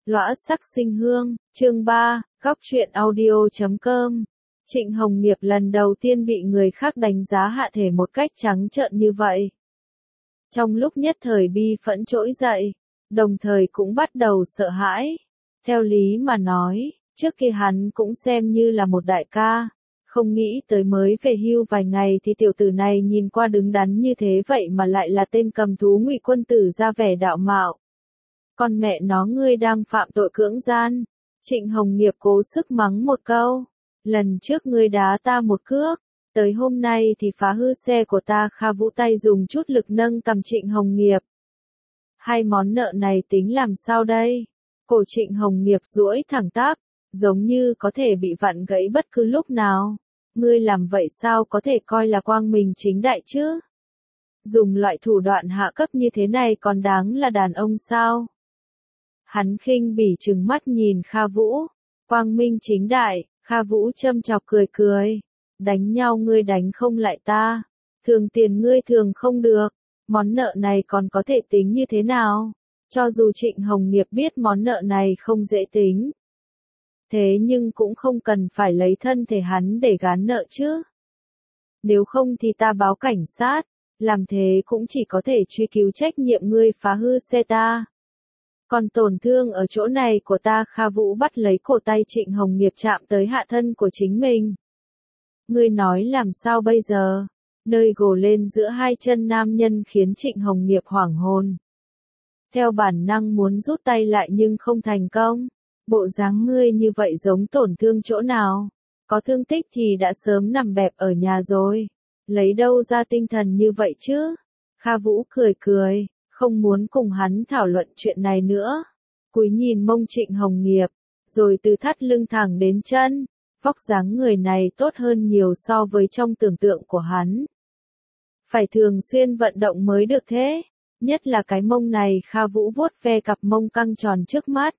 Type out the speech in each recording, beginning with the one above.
Lõa sắc sinh hương, chương 3, góc truyện audio.com. Trịnh Hồng Nghiệp lần đầu tiên bị người khác đánh giá hạ thể một cách trắng trợn như vậy. Trong lúc nhất thời bi phẫn trỗi dậy, đồng thời cũng bắt đầu sợ hãi. Theo lý mà nói, trước kia hắn cũng xem như là một đại ca, không nghĩ tới mới về hưu vài ngày thì tiểu tử này nhìn qua đứng đắn như thế vậy mà lại là tên cầm thú Ngụy Quân Tử ra vẻ đạo mạo. Con mẹ nó, ngươi đang phạm tội cưỡng gian. Trịnh Hồng Nghiệp cố sức mắng một câu. Lần trước ngươi đá ta một cước, tới hôm nay thì phá hư xe của ta. Kha Vũ tay dùng chút lực nâng cầm Trịnh Hồng Nghiệp. Hai món nợ này tính làm sao đây? Cổ Trịnh Hồng Nghiệp duỗi thẳng tắp, giống như có thể bị vặn gãy bất cứ lúc nào. Ngươi làm vậy sao có thể coi là quang minh chính đại chứ? Dùng loại thủ đoạn hạ cấp như thế này còn đáng là đàn ông sao? Hắn khinh bỉ trừng mắt nhìn Kha Vũ. Quang minh chính đại. Kha Vũ châm chọc cười cười. Đánh nhau ngươi đánh không lại ta. Thường tiền ngươi thường không được. Món nợ này còn có thể tính như thế nào? Cho dù Trịnh Hồng Nghiệp biết món nợ này không dễ tính, thế nhưng cũng không cần phải lấy thân thể hắn để gán nợ chứ. Nếu không thì ta báo cảnh sát. Làm thế cũng chỉ có thể truy cứu trách nhiệm ngươi phá hư xe ta. Còn tổn thương ở chỗ này của ta. Kha Vũ bắt lấy cổ tay Trịnh Hồng Nghiệp chạm tới hạ thân của chính mình. Ngươi nói làm sao bây giờ? Nơi gồ lên giữa hai chân nam nhân khiến Trịnh Hồng Nghiệp hoảng hồn. Theo bản năng muốn rút tay lại nhưng không thành công. Bộ dáng ngươi như vậy giống tổn thương chỗ nào? Có thương tích thì đã sớm nằm bẹp ở nhà rồi. Lấy đâu ra tinh thần như vậy chứ? Kha Vũ cười cười, không muốn cùng hắn thảo luận chuyện này nữa. Cúi nhìn mông Trịnh Hồng Nghiệp, rồi từ thắt lưng thẳng đến chân. Vóc dáng người này tốt hơn nhiều so với trong tưởng tượng của hắn. Phải thường xuyên vận động mới được thế. Nhất là cái mông này. Kha Vũ vuốt ve cặp mông căng tròn trước mắt.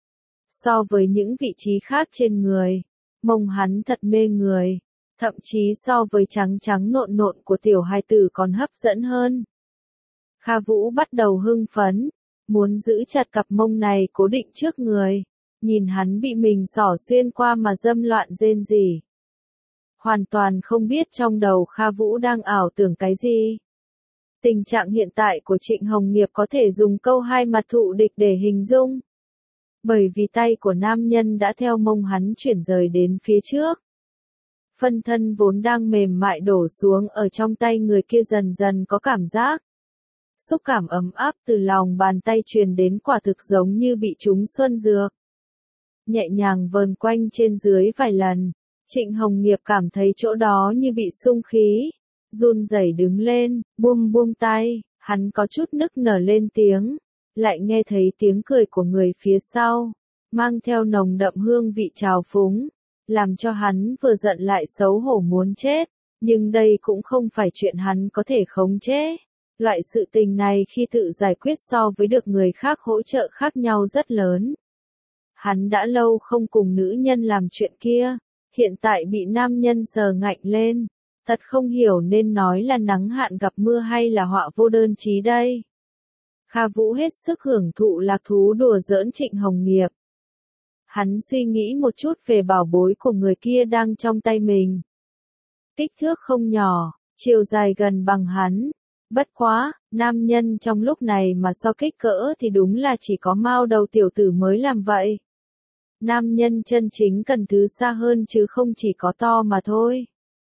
So với những vị trí khác trên người, mông hắn thật mê người. Thậm chí so với trắng trắng nộn nộn của tiểu hài tử còn hấp dẫn hơn. Kha Vũ bắt đầu hưng phấn, muốn giữ chặt cặp mông này cố định trước người, nhìn hắn bị mình xỏ xuyên qua mà dâm loạn rên rỉ. Hoàn toàn không biết trong đầu Kha Vũ đang ảo tưởng cái gì. Tình trạng hiện tại của Trịnh Hồng Nghiệp có thể dùng câu hai mặt thụ địch để hình dung. Bởi vì tay của nam nhân đã theo mông hắn chuyển rời đến phía trước. Phân thân vốn đang mềm mại đổ xuống ở trong tay người kia dần dần có cảm giác. Xúc cảm ấm áp từ lòng bàn tay truyền đến quả thực giống như bị trúng xuân dược. Nhẹ nhàng vờn quanh trên dưới vài lần, Trịnh Hồng Nghiệp cảm thấy chỗ đó như bị sung khí. Run rẩy đứng lên, buông tay, hắn có chút nức nở lên tiếng. Lại nghe thấy tiếng cười của người phía sau, mang theo nồng đậm hương vị trào phúng. Làm cho hắn vừa giận lại xấu hổ muốn chết, nhưng đây cũng không phải chuyện hắn có thể khống chế. Loại sự tình này khi tự giải quyết so với được người khác hỗ trợ khác nhau rất lớn. Hắn đã lâu không cùng nữ nhân làm chuyện kia, hiện tại bị nam nhân sờ ngạnh lên, thật không hiểu nên nói là nắng hạn gặp mưa hay là họa vô đơn chí đây. Kha Vũ hết sức hưởng thụ lạc thú đùa giỡn Trịnh Hồng Nghiệp. Hắn suy nghĩ một chút về bảo bối của người kia đang trong tay mình. Kích thước không nhỏ, chiều dài gần bằng hắn. Bất quá, nam nhân trong lúc này mà so kích cỡ thì đúng là chỉ có mao đầu tiểu tử mới làm vậy. Nam nhân chân chính cần thứ xa hơn chứ không chỉ có to mà thôi.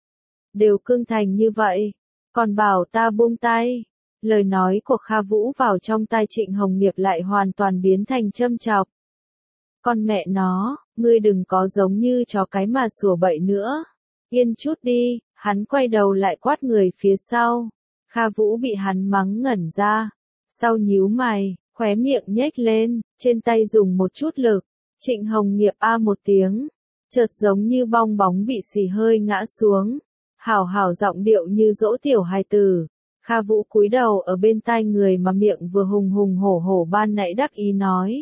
Đều cưng thành như vậy, còn bảo ta buông tay. Lời nói của Kha Vũ vào trong tai Trịnh Hồng Nghiệp lại hoàn toàn biến thành châm chọc. Con mẹ nó, ngươi đừng có giống như chó cái mà sủa bậy nữa. Yên chút đi. Hắn quay đầu lại quát người phía sau. Kha Vũ bị hắn mắng ngẩn ra. Sau nhíu mày, khóe miệng nhếch lên, trên tay dùng một chút lực. Trịnh Hồng Nghiệp a một tiếng, chợt giống như bong bóng bị xì hơi ngã xuống. Hảo hảo giọng điệu như dỗ tiểu hài tử. Kha Vũ cúi đầu ở bên tai người mà miệng vừa hùng hùng hổ hổ ban nãy đắc ý nói.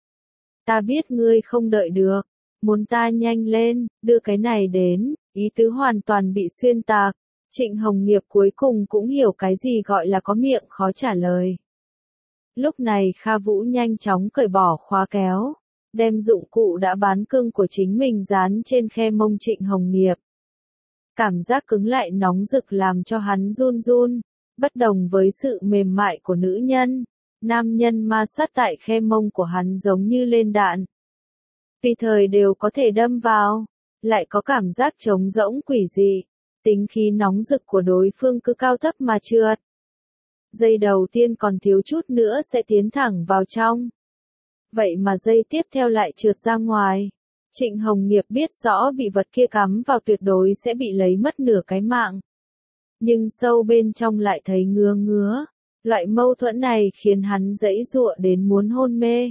Ta biết ngươi không đợi được, muốn ta nhanh lên, đưa cái này đến. Ý tứ hoàn toàn bị xuyên tạc. Trịnh Hồng Nghiệp cuối cùng cũng hiểu cái gì gọi là có miệng khó trả lời. Lúc này Kha Vũ nhanh chóng cởi bỏ khóa kéo, đem dụng cụ đã bán cưng của chính mình dán trên khe mông Trịnh Hồng Nghiệp. Cảm giác cứng lại nóng rực làm cho hắn run run, bất đồng với sự mềm mại của nữ nhân, nam nhân ma sát tại khe mông của hắn giống như lên đạn. Tùy thời đều có thể đâm vào, lại có cảm giác trống rỗng quỷ dị, tính khí nóng rực của đối phương cứ cao thấp mà trượt. Giây đầu tiên còn thiếu chút nữa sẽ tiến thẳng vào trong. Vậy mà giây tiếp theo lại trượt ra ngoài. Trịnh Hồng Nghiệp biết rõ bị vật kia cắm vào tuyệt đối sẽ bị lấy mất nửa cái mạng. Nhưng sâu bên trong lại thấy ngứa ngứa. Loại mâu thuẫn này khiến hắn giãy giụa đến muốn hôn mê.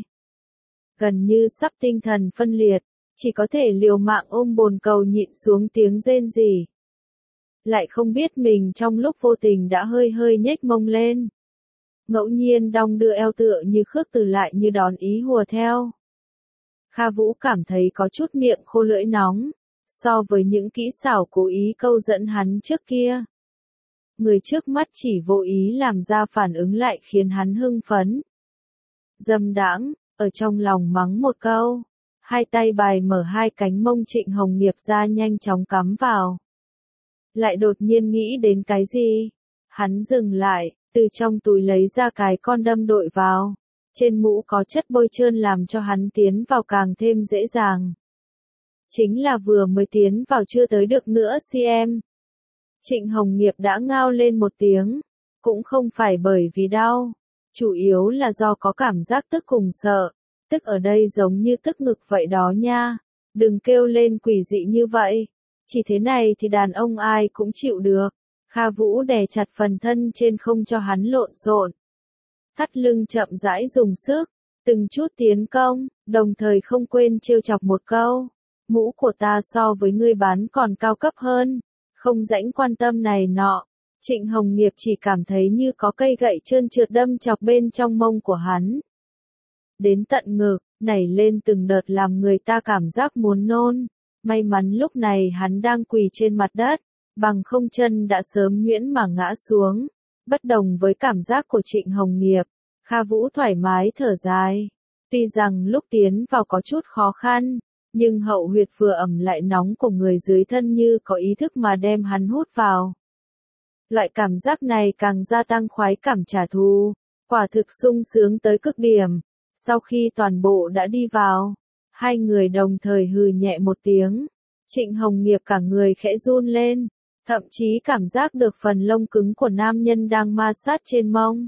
Gần như sắp tinh thần phân liệt, chỉ có thể liều mạng ôm bồn cầu nhịn xuống tiếng rên rỉ. Lại không biết mình trong lúc vô tình đã hơi hơi nhếch mông lên. Ngẫu nhiên đong đưa eo tựa như khước từ lại như đón ý hùa theo. Kha Vũ cảm thấy có chút miệng khô lưỡi nóng, so với những kỹ xảo cố ý câu dẫn hắn trước kia. Người trước mắt chỉ vô ý làm ra phản ứng lại khiến hắn hưng phấn. Dâm đãng, ở trong lòng mắng một câu, hai tay bài mở hai cánh mông Trịnh Hồng Nghiệp ra nhanh chóng cắm vào. Lại đột nhiên nghĩ đến cái gì? Hắn dừng lại, từ trong túi lấy ra cái con đâm đội vào. Trên mũ có chất bôi trơn làm cho hắn tiến vào càng thêm dễ dàng. Chính là vừa mới tiến vào chưa tới được nữa cm. Trịnh Hồng Nghiệp đã ngao lên một tiếng, cũng không phải bởi vì đau, chủ yếu là do có cảm giác tức cùng sợ, tức ở đây giống như tức ngực vậy đó nha, đừng kêu lên quỷ dị như vậy, chỉ thế này thì đàn ông ai cũng chịu được. Kha Vũ đè chặt phần thân trên không cho hắn lộn xộn. Thắt lưng chậm rãi dùng sức, từng chút tiến công, đồng thời không quên trêu chọc một câu. Mũ của ta so với ngươi bán còn cao cấp hơn, không rãnh quan tâm này nọ. Trịnh Hồng Nghiệp chỉ cảm thấy như có cây gậy trơn trượt đâm chọc bên trong mông của hắn. Đến tận ngực, nảy lên từng đợt làm người ta cảm giác muốn nôn. May mắn lúc này hắn đang quỳ trên mặt đất, bằng không chân đã sớm nhuyễn mà ngã xuống. Bất đồng với cảm giác của Trịnh Hồng Nghiệp, Kha Vũ thoải mái thở dài. Tuy rằng lúc tiến vào có chút khó khăn, nhưng hậu huyệt vừa ẩm lại nóng của người dưới thân như có ý thức mà đem hắn hút vào. Loại cảm giác này càng gia tăng khoái cảm trả thù, quả thực sung sướng tới cực điểm. Sau khi toàn bộ đã đi vào, hai người đồng thời hừ nhẹ một tiếng. Trịnh Hồng Nghiệp cả người khẽ run lên, thậm chí cảm giác được phần lông cứng của nam nhân đang ma sát trên mông.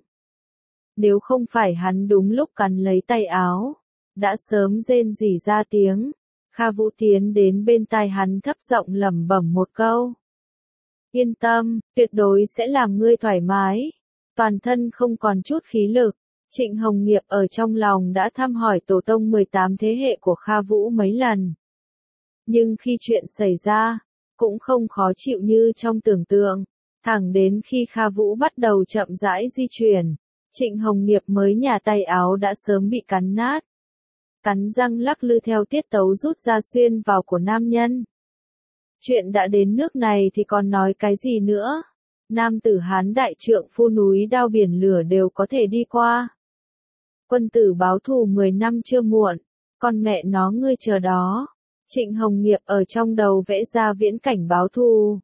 Nếu không phải hắn đúng lúc cắn lấy tay áo, đã sớm rên rỉ ra tiếng. Kha Vũ tiến đến bên tai hắn thấp giọng lẩm bẩm một câu. Yên tâm, tuyệt đối sẽ làm ngươi thoải mái. Toàn thân không còn chút khí lực. Trịnh Hồng Nghiệp ở trong lòng đã thăm hỏi tổ tông 18 thế hệ của Kha Vũ mấy lần. Nhưng khi chuyện xảy ra, cũng không khó chịu như trong tưởng tượng. Thẳng đến khi Kha Vũ bắt đầu chậm rãi di chuyển, Trịnh Hồng Nghiệp mới nhả tay áo đã sớm bị cắn nát. Cắn răng lắc lư theo tiết tấu rút ra xuyên vào của nam nhân. Chuyện đã đến nước này thì còn nói cái gì nữa? Nam tử Hán đại trượng phu núi đao biển lửa đều có thể đi qua. Quân tử báo thù 10 năm chưa muộn, con mẹ nó ngươi chờ đó. Trịnh Hồng Nghiệp ở trong đầu vẽ ra viễn cảnh báo thù.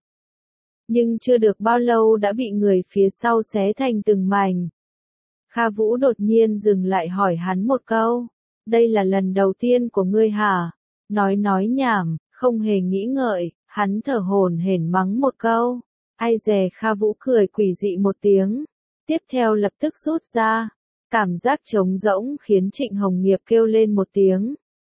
Nhưng chưa được bao lâu đã bị người phía sau xé thành từng mảnh. Kha Vũ đột nhiên dừng lại hỏi hắn một câu. Đây là lần đầu tiên của ngươi hả? Nói nhảm, không hề nghĩ ngợi, hắn thở hổn hển mắng một câu. Ai dè Kha Vũ cười quỷ dị một tiếng. Tiếp theo lập tức rút ra. Cảm giác trống rỗng khiến Trịnh Hồng Nghiệp kêu lên một tiếng.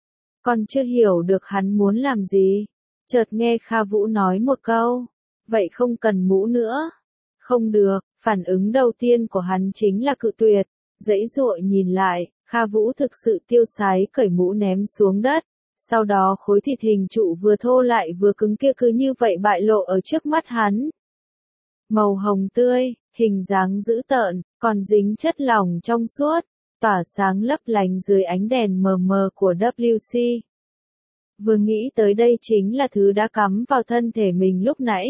Còn chưa hiểu được hắn muốn làm gì. Chợt nghe Kha Vũ nói một câu. Vậy không cần mũ nữa. Không được, phản ứng đầu tiên của hắn chính là cự tuyệt. Giãy giụa nhìn lại, Kha Vũ thực sự tiêu sái cởi mũ ném xuống đất. Sau đó khối thịt hình trụ vừa thô lại vừa cứng kia cứ như vậy bại lộ ở trước mắt hắn. Màu hồng tươi, hình dáng dữ tợn, còn dính chất lỏng trong suốt, tỏa sáng lấp lánh dưới ánh đèn mờ mờ của WC. Vừa nghĩ tới đây chính là thứ đã cắm vào thân thể mình lúc nãy.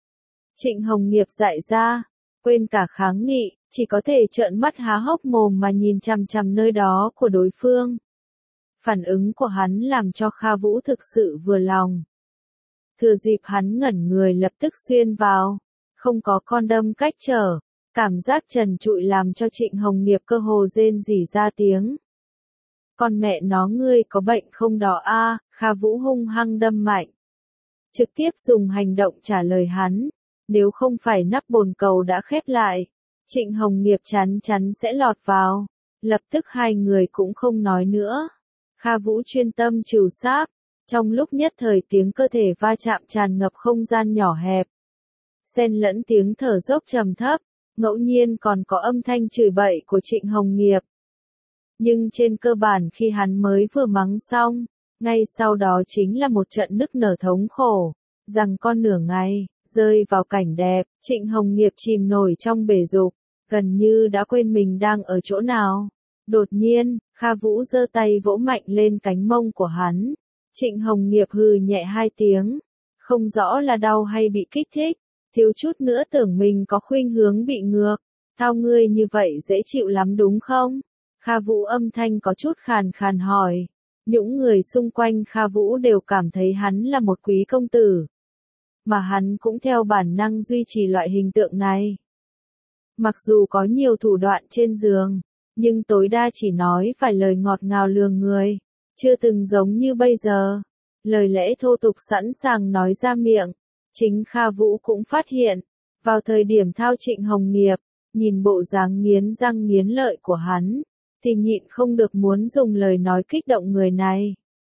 Trịnh Hồng Nghiệp dại ra, quên cả kháng nghị, chỉ có thể trợn mắt há hốc mồm mà nhìn chằm chằm nơi đó của đối phương. Phản ứng của hắn làm cho Kha Vũ thực sự vừa lòng. Thừa dịp hắn ngẩn người lập tức xuyên vào, không có con đâm cách trở, cảm giác trần trụi làm cho Trịnh Hồng Nghiệp cơ hồ rên rỉ ra tiếng. Con mẹ nó ngươi có bệnh không đó a? Kha Vũ hung hăng đâm mạnh. Trực tiếp dùng hành động trả lời hắn, nếu không phải nắp bồn cầu đã khép lại, Trịnh Hồng Nghiệp chắn chắn sẽ lọt vào. Lập tức hai người cũng không nói nữa. Kha Vũ chuyên tâm trừ sáp, trong lúc nhất thời tiếng cơ thể va chạm tràn ngập không gian nhỏ hẹp. Xen lẫn tiếng thở dốc trầm thấp, ngẫu nhiên còn có âm thanh chửi bậy của Trịnh Hồng Nghiệp. Nhưng trên cơ bản khi hắn mới vừa mắng xong, ngay sau đó chính là một trận nức nở thống khổ, rằng con nửa ngày, rơi vào cảnh đẹp, Trịnh Hồng Nghiệp chìm nổi trong bể dục, gần như đã quên mình đang ở chỗ nào. Đột nhiên, Kha Vũ giơ tay vỗ mạnh lên cánh mông của hắn. Trịnh Hồng Nghiệp hừ nhẹ hai tiếng, không rõ là đau hay bị kích thích, thiếu chút nữa tưởng mình có khuynh hướng bị ngược. Tao ngươi như vậy dễ chịu lắm đúng không? Kha Vũ âm thanh có chút khàn khàn hỏi. Những người xung quanh Kha Vũ đều cảm thấy hắn là một quý công tử. Mà hắn cũng theo bản năng duy trì loại hình tượng này. Mặc dù có nhiều thủ đoạn trên giường, nhưng tối đa chỉ nói vài lời ngọt ngào lường người, chưa từng giống như bây giờ. Lời lẽ thô tục sẵn sàng nói ra miệng. Chính Kha Vũ cũng phát hiện, vào thời điểm thao Trịnh Hồng Nghiệp, nhìn bộ dáng nghiến răng nghiến lợi của hắn, thì nhịn không được muốn dùng lời nói kích động người này.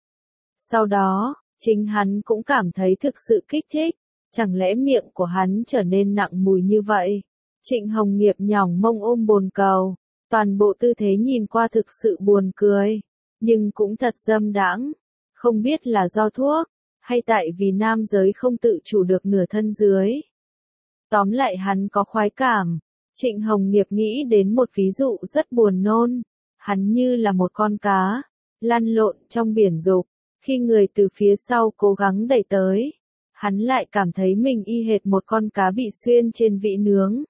Sau đó, chính hắn cũng cảm thấy thực sự kích thích, chẳng lẽ miệng của hắn trở nên nặng mùi như vậy? Trịnh Hồng Nghiệp nhỏng mông ôm bồn cầu, toàn bộ tư thế nhìn qua thực sự buồn cười, nhưng cũng thật dâm đãng, không biết là do thuốc, hay tại vì nam giới không tự chủ được nửa thân dưới. Tóm lại hắn có khoái cảm. Trịnh Hồng Nghiệp nghĩ đến một ví dụ rất buồn nôn, hắn như là một con cá, lăn lộn trong biển dục, khi người từ phía sau cố gắng đẩy tới, hắn lại cảm thấy mình y hệt một con cá bị xuyên trên vĩ nướng.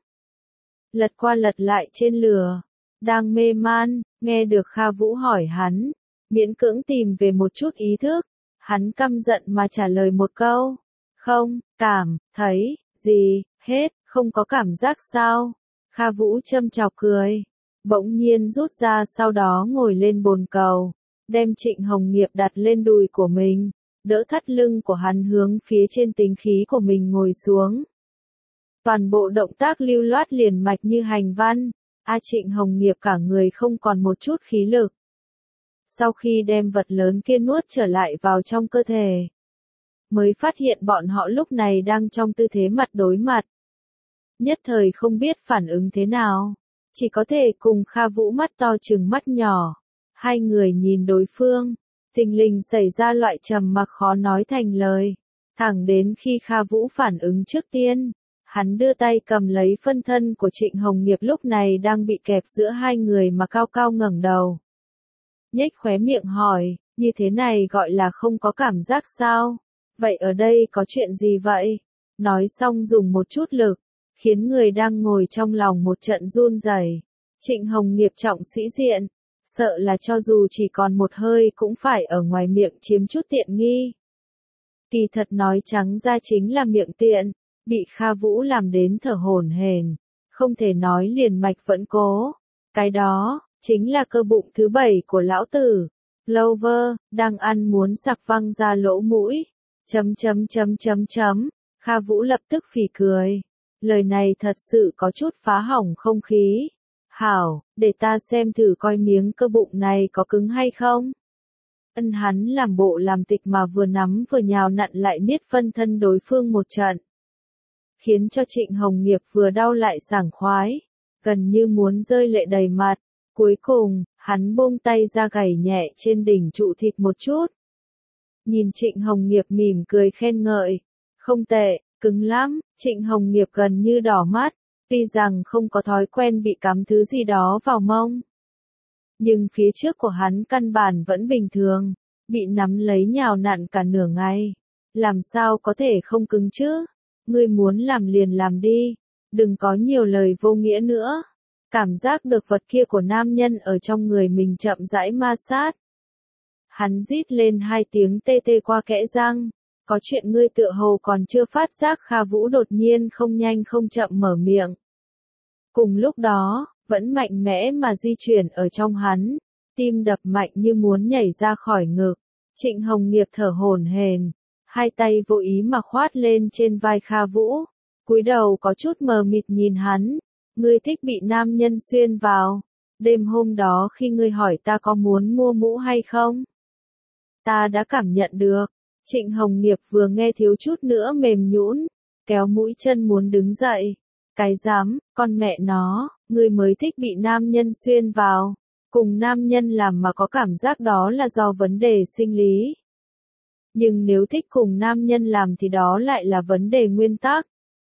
Lật qua lật lại trên lửa, đang mê man, nghe được Kha Vũ hỏi hắn, miễn cưỡng tìm về một chút ý thức, hắn căm giận mà trả lời một câu, không, cảm, thấy, gì, hết, không có cảm giác sao? Kha Vũ châm chọc cười, bỗng nhiên rút ra sau đó ngồi lên bồn cầu, đem Trịnh Hồng Nghiệp đặt lên đùi của mình, đỡ thắt lưng của hắn hướng phía trên tính khí của mình ngồi xuống. Toàn bộ động tác lưu loát liền mạch như hành văn, Trịnh Hồng Nghiệp cả người không còn một chút khí lực. Sau khi đem vật lớn kia nuốt trở lại vào trong cơ thể, mới phát hiện bọn họ lúc này đang trong tư thế mặt đối mặt. Nhất thời không biết phản ứng thế nào, chỉ có thể cùng Kha Vũ mắt to trừng mắt nhỏ. Hai người nhìn đối phương, thình lình xảy ra loại trầm mặc khó nói thành lời. Thẳng đến khi Kha Vũ phản ứng trước tiên, hắn đưa tay cầm lấy phân thân của Trịnh Hồng Nghiệp lúc này đang bị kẹp giữa hai người mà cao cao ngẩng đầu. Nhếch khóe miệng hỏi, như thế này gọi là không có cảm giác sao? Vậy ở đây có chuyện gì vậy? Nói xong dùng một chút lực, khiến người đang ngồi trong lòng một trận run rẩy. Trịnh Hồng Nghiệp trọng sĩ diện, sợ là cho dù chỉ còn một hơi cũng phải ở ngoài miệng chiếm chút tiện nghi. Kỳ thật nói trắng ra chính là miệng tiện, bị Kha Vũ làm đến thở hổn hển, không thể nói liền mạch vẫn cố. Cái đó, chính là cơ bụng thứ 7 của lão tử. Lover, đang ăn muốn sặc văng ra lỗ mũi. Kha Vũ lập tức phì cười. Lời này thật sự có chút phá hỏng không khí. Hảo, để ta xem thử coi miếng cơ bụng này có cứng hay không. Hắn làm bộ làm tịch mà vừa nắm vừa nhào nặn lại niết phân thân đối phương một trận. Khiến cho Trịnh Hồng Nghiệp vừa đau lại sảng khoái, gần như muốn rơi lệ đầy mặt. Cuối cùng, hắn buông tay ra gảy nhẹ trên đỉnh trụ thịt một chút. Nhìn Trịnh Hồng Nghiệp mỉm cười khen ngợi. Không tệ, cứng lắm. Trịnh Hồng Nghiệp gần như đỏ mắt, tuy rằng không có thói quen bị cắm thứ gì đó vào mông. Nhưng phía trước của hắn căn bản vẫn bình thường, bị nắm lấy nhào nặn cả nửa ngày. Làm sao có thể không cứng chứ? Ngươi muốn làm liền làm đi, đừng có nhiều lời vô nghĩa nữa. Cảm giác được vật kia của nam nhân ở trong người mình chậm rãi ma sát. Hắn rít lên hai tiếng tê tê qua kẽ răng. Có chuyện ngươi tựa hồ còn chưa phát giác. Kha Vũ đột nhiên không nhanh không chậm mở miệng. Cùng lúc đó, vẫn mạnh mẽ mà di chuyển ở trong hắn, tim đập mạnh như muốn nhảy ra khỏi ngực. Trịnh Hồng Nghiệp thở hổn hển, hai tay vô ý mà khoát lên trên vai Kha Vũ, cúi đầu có chút mờ mịt nhìn hắn. Ngươi thích bị nam nhân xuyên vào. Đêm hôm đó khi ngươi hỏi ta có muốn mua mũ hay không, ta đã cảm nhận được. Trịnh Hồng Nghiệp vừa nghe thiếu chút nữa mềm nhũn, kéo mũi chân muốn đứng dậy. Cái dám, con mẹ nó, ngươi mới thích bị nam nhân xuyên vào. Cùng nam nhân làm mà có cảm giác đó là do vấn đề sinh lý. Nhưng nếu thích cùng nam nhân làm thì đó lại là vấn đề nguyên tắc.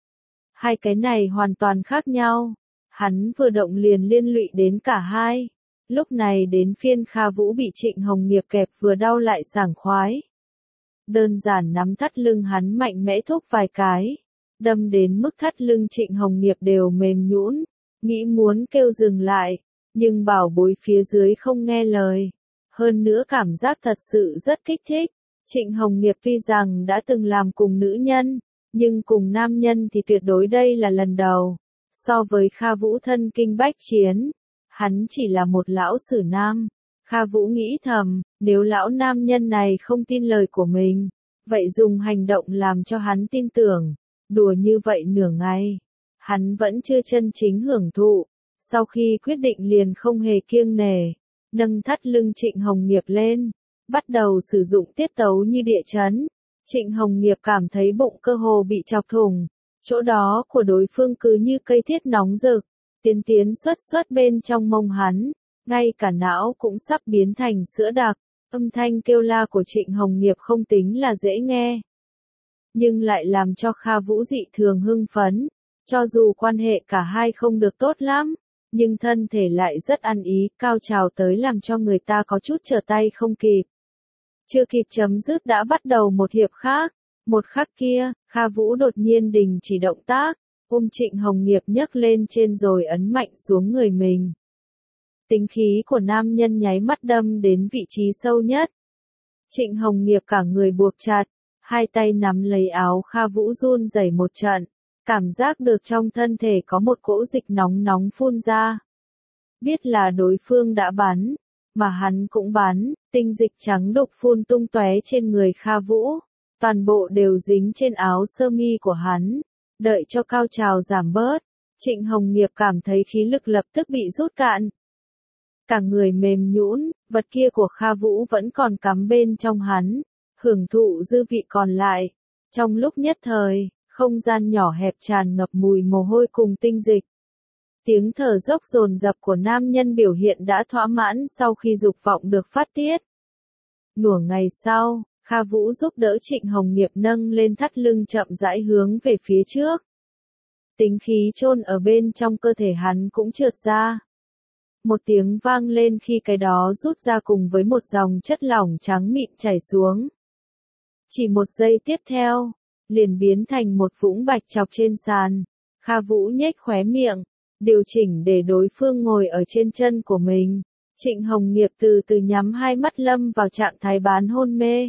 Hai cái này hoàn toàn khác nhau. Hắn vừa động liền liên lụy đến cả hai. Lúc này đến phiên Kha Vũ bị Trịnh Hồng Nghiệp kẹp vừa đau lại sảng khoái. Đơn giản nắm thắt lưng hắn mạnh mẽ thúc vài cái. Đâm đến mức thắt lưng Trịnh Hồng Nghiệp đều mềm nhũn, nghĩ muốn kêu dừng lại, nhưng bảo bối phía dưới không nghe lời. Hơn nữa cảm giác thật sự rất kích thích. Trịnh Hồng Nghiệp tuy rằng đã từng làm cùng nữ nhân, nhưng cùng nam nhân thì tuyệt đối đây là lần đầu. So với Kha Vũ thân kinh bách chiến, hắn chỉ là một lão sử nam. Kha Vũ nghĩ thầm, nếu lão nam nhân này không tin lời của mình, vậy dùng hành động làm cho hắn tin tưởng. Đùa như vậy nửa ngày, hắn vẫn chưa chân chính hưởng thụ. Sau khi quyết định liền không hề kiêng nể, nâng thắt lưng Trịnh Hồng Nghiệp lên, bắt đầu sử dụng tiết tấu như địa chấn. Trịnh Hồng Nghiệp cảm thấy bụng cơ hồ bị chọc thủng, chỗ đó của đối phương cứ như cây thiết nóng rực, tiến xuất bên trong mông hắn, ngay cả não cũng sắp biến thành sữa đặc. Âm thanh kêu la của Trịnh Hồng Nghiệp không tính là dễ nghe, nhưng lại làm cho Kha Vũ dị thường hưng phấn. Cho dù quan hệ cả hai không được tốt lắm, nhưng thân thể lại rất ăn ý, cao trào tới làm cho người ta có chút trở tay không kịp. Chưa kịp chấm dứt đã bắt đầu một hiệp khác. Một khắc kia, Kha Vũ đột nhiên đình chỉ động tác, ôm Trịnh Hồng Nghiệp nhấc lên trên rồi ấn mạnh xuống người mình. Tính khí của nam nhân nháy mắt đâm đến vị trí sâu nhất. Trịnh Hồng Nghiệp cả người buộc chặt, hai tay nắm lấy áo Kha Vũ run rẩy một trận, cảm giác được trong thân thể có một cỗ dịch nóng nóng phun ra. Biết là đối phương đã bắn, mà hắn cũng bắn, tinh dịch trắng đục phun tung tóe trên người Kha Vũ, toàn bộ đều dính trên áo sơ mi của hắn. Đợi cho cao trào giảm bớt, Trịnh Hồng Nghiệp cảm thấy khí lực lập tức bị rút cạn. Cả người mềm nhũn, vật kia của Kha Vũ vẫn còn cắm bên trong hắn, hưởng thụ dư vị còn lại. Trong lúc nhất thời, không gian nhỏ hẹp tràn ngập mùi mồ hôi cùng tinh dịch. Tiếng thở dốc dồn dập của nam nhân biểu hiện đã thỏa mãn sau khi dục vọng được phát tiết. Nửa ngày sau, Kha Vũ giúp đỡ Trịnh Hồng Nghiệp nâng lên thắt lưng chậm rãi hướng về phía trước. Tính khí chôn ở bên trong cơ thể hắn cũng trượt ra. Một tiếng vang lên khi cái đó rút ra cùng với một dòng chất lỏng trắng mịn chảy xuống. Chỉ một giây tiếp theo, liền biến thành một vũng bạch chọc trên sàn. Kha Vũ nhếch khóe miệng, điều chỉnh để đối phương ngồi ở trên chân của mình. Trịnh Hồng Nghiệp từ từ nhắm hai mắt lâm vào trạng thái bán hôn mê.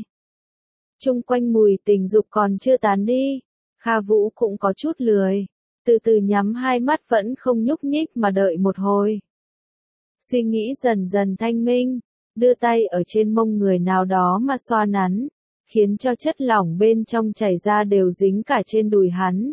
Chung quanh mùi tình dục còn chưa tán đi, Kha Vũ cũng có chút lười, từ từ nhắm hai mắt vẫn không nhúc nhích mà đợi một hồi. Suy nghĩ dần dần thanh minh, đưa tay ở trên mông người nào đó mà xoa nắn, khiến cho chất lỏng bên trong chảy ra đều dính cả trên đùi hắn.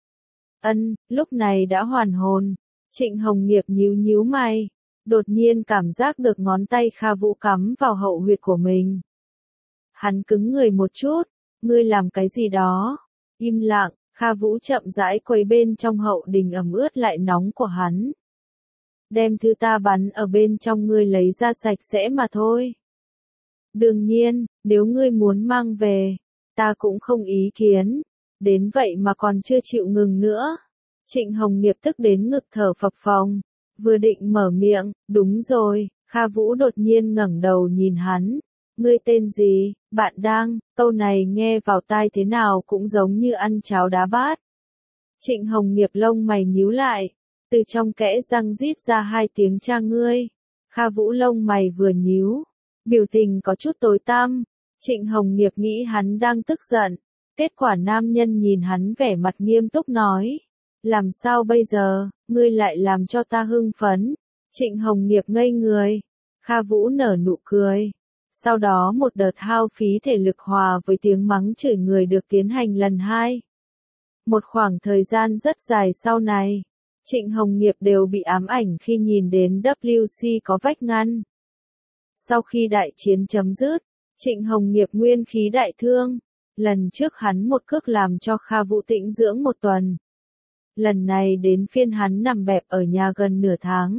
Lúc này đã hoàn hồn, Trịnh Hồng Nghiệp nhíu nhíu mày, đột nhiên cảm giác được ngón tay Kha Vũ cắm vào hậu huyệt của mình. Hắn cứng người một chút, ngươi làm cái gì đó? Im lặng, Kha Vũ chậm rãi quấy bên trong hậu đình ẩm ướt lại nóng của hắn. Đem thứ ta bắn ở bên trong ngươi lấy ra sạch sẽ mà thôi. Đương nhiên, nếu ngươi muốn mang về, ta cũng không ý kiến. Đến vậy mà còn chưa chịu ngừng nữa. Trịnh Hồng Nghiệp tức đến ngực thở phập phồng, vừa định mở miệng, đúng rồi. Kha Vũ đột nhiên ngẩng đầu nhìn hắn. Ngươi tên gì, bạn đang, câu này nghe vào tai thế nào cũng giống như ăn cháo đá bát. Trịnh Hồng Nghiệp lông mày nhíu lại, từ trong kẽ răng rít ra hai tiếng cha ngươi. Kha Vũ lông mày vừa nhíu, Biểu tình có chút tối tăm. Trịnh Hồng Nghiệp nghĩ hắn đang tức giận. Kết quả nam nhân nhìn hắn vẻ mặt nghiêm túc nói. Làm sao bây giờ, ngươi lại làm cho ta hưng phấn. Trịnh Hồng Nghiệp ngây người. Kha Vũ nở nụ cười. Sau đó một đợt hao phí thể lực hòa với tiếng mắng chửi người được tiến hành lần hai. Một khoảng thời gian rất dài sau này, Trịnh Hồng Nghiệp đều bị ám ảnh khi nhìn đến WC có vách ngăn. Sau khi đại chiến chấm dứt, Trịnh Hồng Nghiệp nguyên khí đại thương. Lần trước hắn một cước làm cho Kha Vũ tĩnh dưỡng một tuần. Lần này đến phiên hắn nằm bẹp ở nhà gần nửa tháng.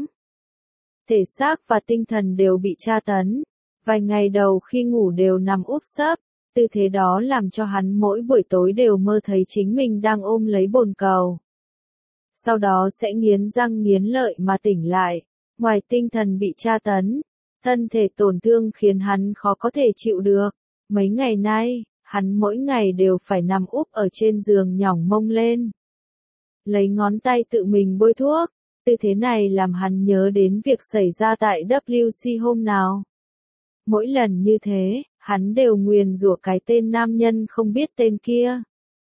Thể xác và tinh thần đều bị tra tấn. Vài ngày đầu khi ngủ đều nằm úp sấp. Tư thế đó làm cho hắn mỗi buổi tối đều mơ thấy chính mình đang ôm lấy bồn cầu. Sau đó sẽ nghiến răng nghiến lợi mà tỉnh lại. Ngoài tinh thần bị tra tấn, thân thể tổn thương khiến hắn khó có thể chịu được. Mấy ngày nay, hắn mỗi ngày đều phải nằm úp ở trên giường nhỏng mông lên. Lấy ngón tay tự mình bôi thuốc. Tư thế này làm hắn nhớ đến việc xảy ra tại WC hôm nào. Mỗi lần như thế, hắn đều nguyền rủa cái tên nam nhân không biết tên kia.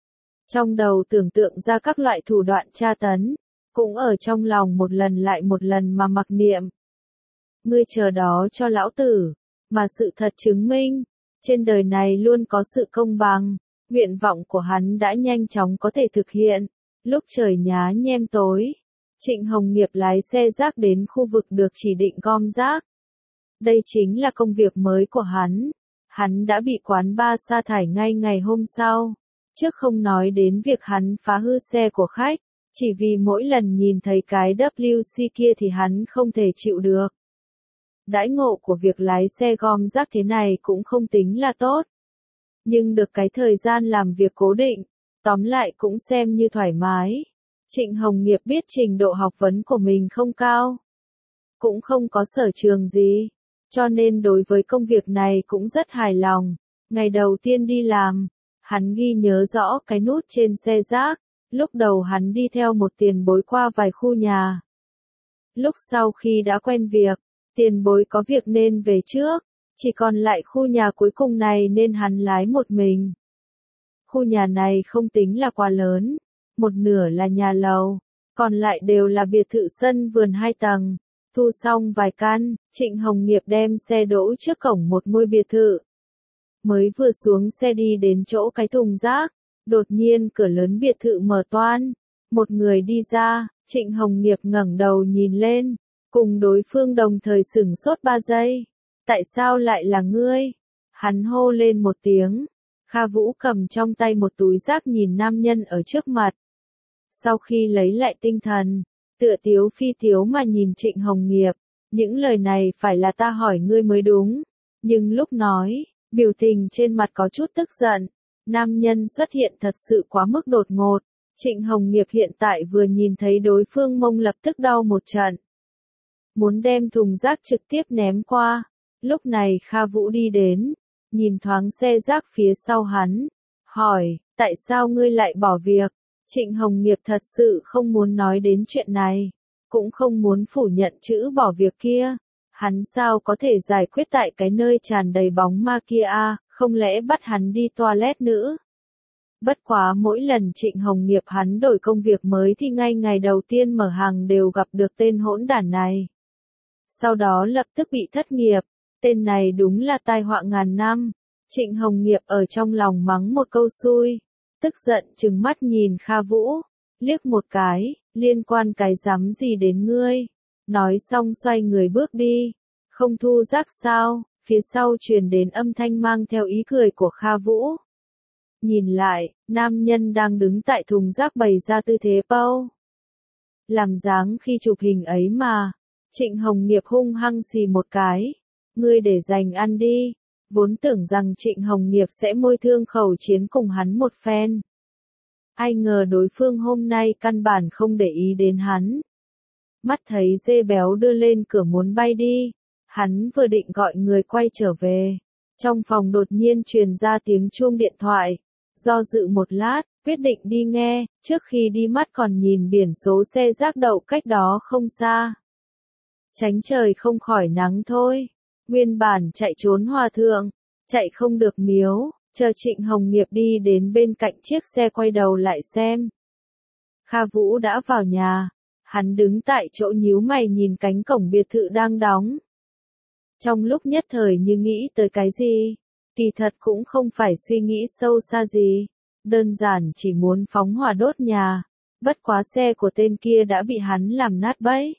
Trong đầu tưởng tượng ra các loại thủ đoạn tra tấn, cũng ở trong lòng một lần lại một lần mà mặc niệm. Ngươi chờ đó cho lão tử, mà sự thật chứng minh, trên đời này luôn có sự công bằng, nguyện vọng của hắn đã nhanh chóng có thể thực hiện. Lúc trời nhá nhem tối, Trịnh Hồng Nghiệp lái xe rác đến khu vực được chỉ định gom rác. Đây chính là công việc mới của hắn. Hắn đã bị quán bar sa thải ngay ngày hôm sau. Trước không nói đến việc hắn phá hư xe của khách, chỉ vì mỗi lần nhìn thấy cái WC kia thì hắn không thể chịu được. Đãi ngộ của việc lái xe gom rác thế này cũng không tính là tốt. Nhưng được cái thời gian làm việc cố định, tóm lại cũng xem như thoải mái. Trịnh Hồng Nghiệp biết trình độ học vấn của mình không cao, cũng không có sở trường gì, cho nên đối với công việc này cũng rất hài lòng. Ngày đầu tiên đi làm, hắn ghi nhớ rõ cái nút trên xe rác. Lúc đầu hắn đi theo một tiền bối qua vài khu nhà. Lúc sau khi đã quen việc, tiền bối có việc nên về trước, chỉ còn lại khu nhà cuối cùng này nên hắn lái một mình. Khu nhà này không tính là quá lớn, một nửa là nhà lầu, còn lại đều là biệt thự sân vườn 2 tầng. Thu xong vài căn, Trịnh Hồng Nghiệp đem xe đỗ trước cổng một ngôi biệt thự. Mới vừa xuống xe đi đến chỗ cái thùng rác, đột nhiên cửa lớn biệt thự mở toang, một người đi ra. Trịnh Hồng Nghiệp ngẩng đầu nhìn lên, cùng đối phương đồng thời sửng sốt 3 giây. Tại sao lại là ngươi? Hắn hô lên một tiếng. Kha Vũ cầm trong tay một túi rác nhìn nam nhân ở trước mặt. Sau khi lấy lại tinh thần, tựa tiếu phi tiếu mà nhìn Trịnh Hồng Nghiệp. Những lời này phải là ta hỏi ngươi mới đúng. Nhưng lúc nói, biểu tình trên mặt có chút tức giận. Nam nhân xuất hiện thật sự quá mức đột ngột. Trịnh Hồng Nghiệp hiện tại vừa nhìn thấy đối phương mông lập tức đau một trận. Muốn đem thùng rác trực tiếp ném qua. Lúc này Kha Vũ đi đến, nhìn thoáng xe rác phía sau hắn, hỏi, tại sao ngươi lại bỏ việc? Trịnh Hồng Nghiệp thật sự không muốn nói đến chuyện này, cũng không muốn phủ nhận chữ bỏ việc kia. Hắn sao có thể giải quyết tại cái nơi tràn đầy bóng ma kia à, không lẽ bắt hắn đi toilet nữa? Bất quá mỗi lần Trịnh Hồng Nghiệp hắn đổi công việc mới thì ngay ngày đầu tiên mở hàng đều gặp được tên hỗn đản này. Sau đó lập tức bị thất nghiệp, tên này đúng là tai họa ngàn năm. Trịnh Hồng Nghiệp ở trong lòng mắng một câu xui, tức giận trừng mắt nhìn Kha Vũ, liếc một cái, liên quan cái rắm gì đến ngươi. Nói xong xoay người bước đi, không thu rác sao, phía sau truyền đến âm thanh mang theo ý cười của Kha Vũ. Nhìn lại, nam nhân đang đứng tại thùng rác bày ra tư thế pose. Làm dáng khi chụp hình ấy mà. Trịnh Hồng Nghiệp hung hăng xì một cái. Ngươi để dành ăn đi. Vốn tưởng rằng Trịnh Hồng Nghiệp sẽ môi thương khẩu chiến cùng hắn một phen. Ai ngờ đối phương hôm nay căn bản không để ý đến hắn. Mắt thấy dê béo đưa lên cửa muốn bay đi. Hắn vừa định gọi người quay trở về. Trong phòng đột nhiên truyền ra tiếng chuông điện thoại. Do dự một lát, quyết định đi nghe, trước khi đi mắt còn nhìn biển số xe rác đậu cách đó không xa. Tránh trời không khỏi nắng thôi. Nguyên bản chạy trốn hòa thượng, chạy không được miếu, chờ Trịnh Hồng Nghiệp đi đến bên cạnh chiếc xe quay đầu lại xem. Kha Vũ đã vào nhà, hắn đứng tại chỗ nhíu mày nhìn cánh cổng biệt thự đang đóng. Trong lúc nhất thời như nghĩ tới cái gì, kỳ thật cũng không phải suy nghĩ sâu xa gì, đơn giản chỉ muốn phóng hỏa đốt nhà, bất quá xe của tên kia đã bị hắn làm nát bấy.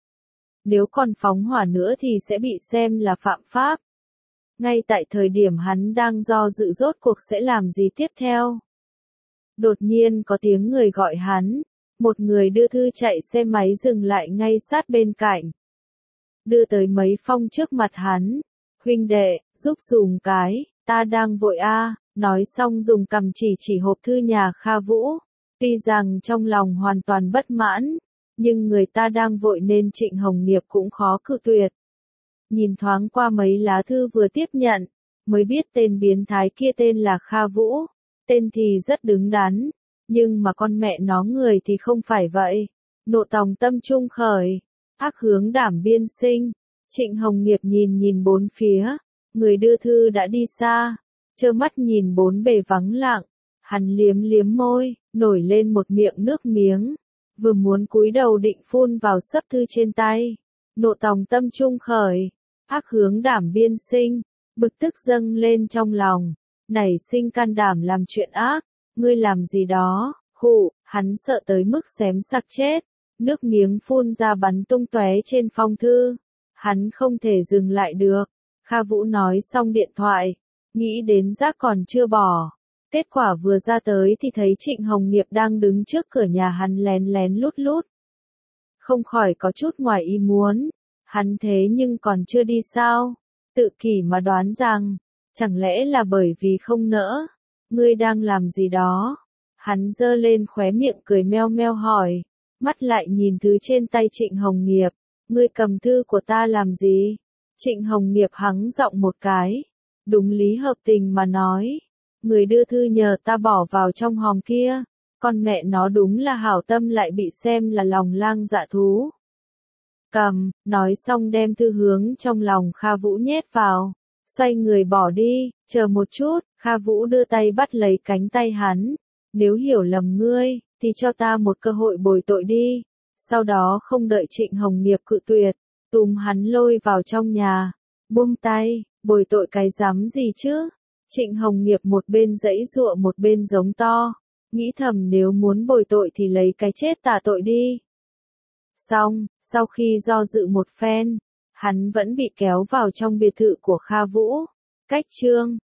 Nếu còn phóng hỏa nữa thì sẽ bị xem là phạm pháp. Ngay tại thời điểm hắn đang do dự rốt cuộc sẽ làm gì tiếp theo. Đột nhiên có tiếng người gọi hắn, một người đưa thư chạy xe máy dừng lại ngay sát bên cạnh. Đưa tới mấy phong trước mặt hắn, huynh đệ, giúp dùng cái, ta đang vội a. Nói xong dùng cầm chỉ hộp thư nhà Kha Vũ. Tuy rằng trong lòng hoàn toàn bất mãn, nhưng người ta đang vội nên Trịnh Hồng Nghiệp cũng khó cự tuyệt. Nhìn thoáng qua mấy lá thư vừa tiếp nhận, mới biết tên biến thái kia tên là Kha Vũ, tên thì rất đứng đắn, nhưng mà con mẹ nó người thì không phải vậy. Nộ tòng tâm trung khởi, ác hướng đảm biên sinh. Trịnh Hồng Nghiệp nhìn bốn phía, người đưa thư đã đi xa, trơ mắt nhìn bốn bề vắng lặng, hắn liếm môi, nổi lên một miệng nước miếng, vừa muốn cúi đầu định phun vào sấp thư trên tay. Nộ tòng tâm trung khởi, ác hướng đảm biên sinh, bực tức dâng lên trong lòng, nảy sinh can đảm làm chuyện ác, ngươi làm gì đó, khụ, hắn sợ tới mức xém sặc chết, nước miếng phun ra bắn tung tóe trên phong thư, hắn không thể dừng lại được. Kha Vũ nói xong điện thoại, nghĩ đến rác còn chưa bỏ, kết quả vừa ra tới thì thấy Trịnh Hồng Nghiệp đang đứng trước cửa nhà hắn lén lút lút. Không khỏi có chút ngoài ý muốn, hắn thế nhưng còn chưa đi sao, tự kỷ mà đoán rằng, chẳng lẽ là bởi vì không nỡ, ngươi đang làm gì đó, hắn giơ lên khóe miệng cười meo meo hỏi, mắt lại nhìn thứ trên tay Trịnh Hồng Nghiệp, ngươi cầm thư của ta làm gì? Trịnh Hồng Nghiệp hắng giọng một cái, đúng lý hợp tình mà nói, người đưa thư nhờ ta bỏ vào trong hòm kia, con mẹ nó đúng là hảo tâm lại bị xem là lòng lang dạ thú. Cầm, nói xong đem thư hướng trong lòng Kha Vũ nhét vào, xoay người bỏ đi, chờ một chút, Kha Vũ đưa tay bắt lấy cánh tay hắn, nếu hiểu lầm ngươi, thì cho ta một cơ hội bồi tội đi, sau đó không đợi Trịnh Hồng Nghiệp cự tuyệt, túm hắn lôi vào trong nhà, buông tay, bồi tội cái dám gì chứ, Trịnh Hồng Nghiệp một bên giãy giụa một bên giống to, nghĩ thầm nếu muốn bồi tội thì lấy cái chết tả tội đi. Xong, sau khi do dự một phen, hắn vẫn bị kéo vào trong biệt thự của Kha Vũ. Cách chương